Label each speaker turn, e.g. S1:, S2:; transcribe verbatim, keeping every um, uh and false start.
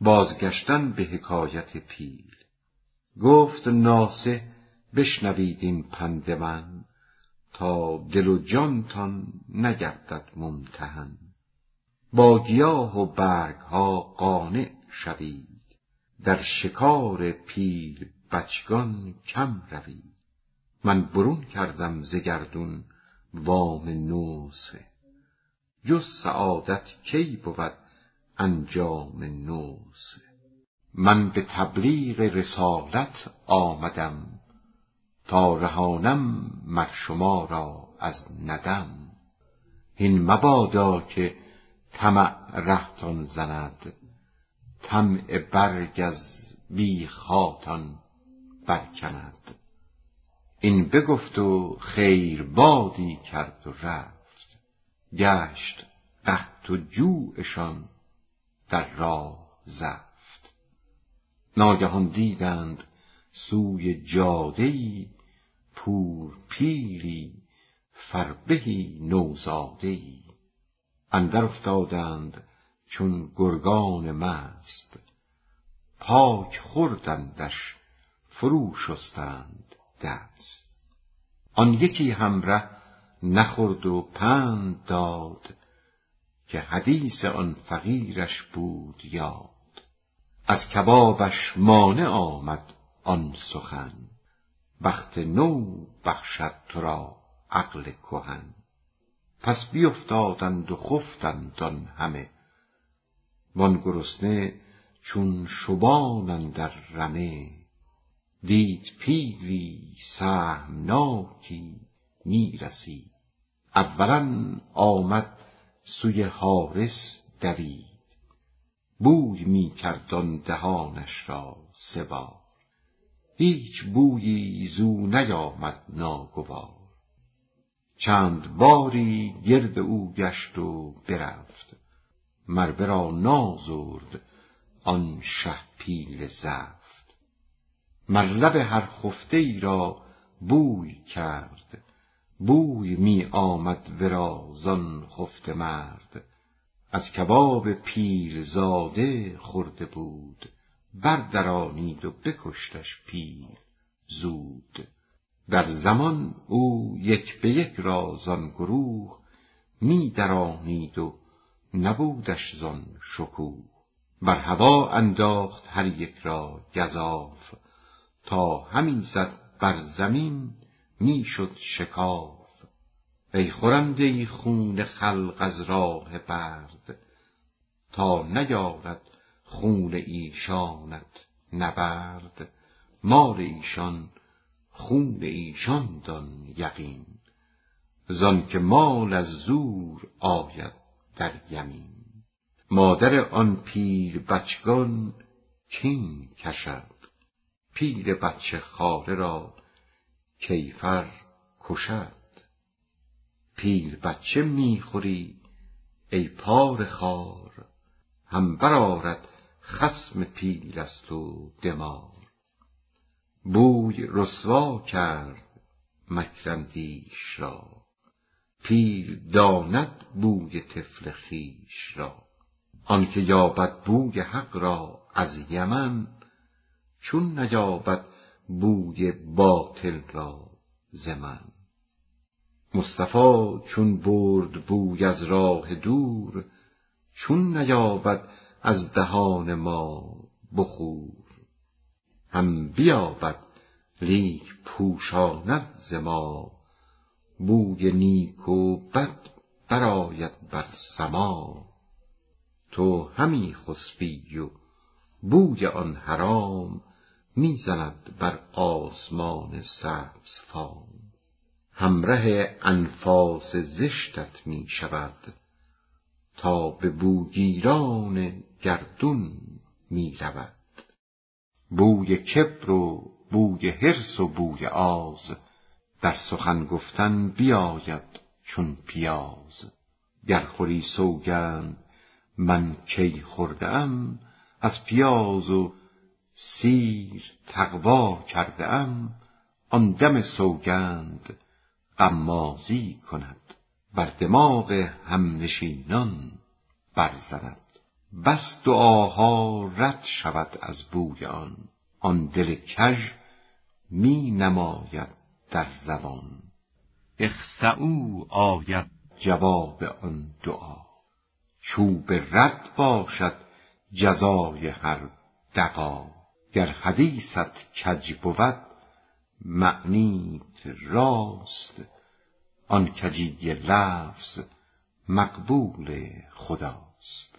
S1: بازگشتن به حکایت پیل. گفت ناصح بشنوید این پند من، تا دل و جانتان نگردد ممتحن. با گیاه و برگها قانع شوید، در شکار پیل بچگان کم روید. من برون کردم ز گردون وام نوسه، جز سعادت کی بود انجام نوسه. من به تبلیغ رسالت آمدم، تا رهانم مر شما را از ندم. هین مبادا که طمع رهتان زند، طمع برگ از بیخاتان برکند. این بگفت و خیر بادی کرد و رفت، گشت قحط و جوعشان در راه زفت. ناگهان دیدند سوی جاده‌ای، پور پیری فربهی نوزاده‌ای. اندر افتادند چون گرگان مست، پاک خوردندش فرو شستند دست. آن یکی همره نخورد و پند داد، که حدیث آن فقیرش بود یاد. از کبابش مانع آمد آن سخن، بخت نو بخشد تو را عقل کهن. پس بیفتادند و خفتند آن همه، وان گرسنه چون شبان اندر رمه. دید پیلی سهمناکی می رسید، اولا آمد سوی حارس دوید. بوی می کرد آن دهانش را سه بار، هیچ بویی زو نیامد ناگوار. چند باری گرد او گشت و برفت، مر ورا نازرد آن شه پیل زفت. مر لب هر خفته ای را بوی کرد، بوی می آمد ورا زان خفته مرد. از کباب پیل زاده خورده بود، بردرانید و بکشتش پیل زود. در زمان او یک به یک را زان گروه، می درانید و نبودش زان شکوه. بر هوا انداخت هر یک را گزاف، تا همی زد بر زمین می شد شکاف. ای خورنده خون خلق از راه برد، تا نیارد خون ایشانت نبرد. مال ایشان خون ایشان دان یقین، زان که مال از زور آید در یمین. مادر آن پیر بچگان کین کشد، پیر بچه خواره را کیفر کشد. پیر بچه می خوری ای پاره خوار، هم برآرد خصم پیل است و دمار. بوی رسوا کرد مکراندیش را، پیل داند بوی طفل خویش را. آنکه یابد بوی حق را از یمن، چون نیابد بوی باطل را ز من. مصطفی چون برد بوی از راه دور، چون نیابد از دهان ما بخور. هم بیابد لیک پوشاند ز ما، بوی نیک و بد برآید بر سما. تو همی خسبی و بوی آن حرام، می زند بر آسمان سبز فام. همره انفاس زشتت می شود، تا به بوگیران گردون می رود. بوی کبر و بوی حرص و بوی آز، در سخن گفتن بیاید چون پیاز. گر خوری سوگند من کی خورده ام، از پیاز و سیر تقوا کرده ام. آن دم سوگند غمازی کند، بر دماغ همنشینان برزند. بس دعاها رد شود از بوی آن، آن دل کژ می نماید در زبان.
S2: اخسئوا آید
S1: جواب آن دعا، چوب رد باشد جزای هر دغا. گر حدیثت کج بود معنیت راست، آن کجی لفظ مقبول خداست.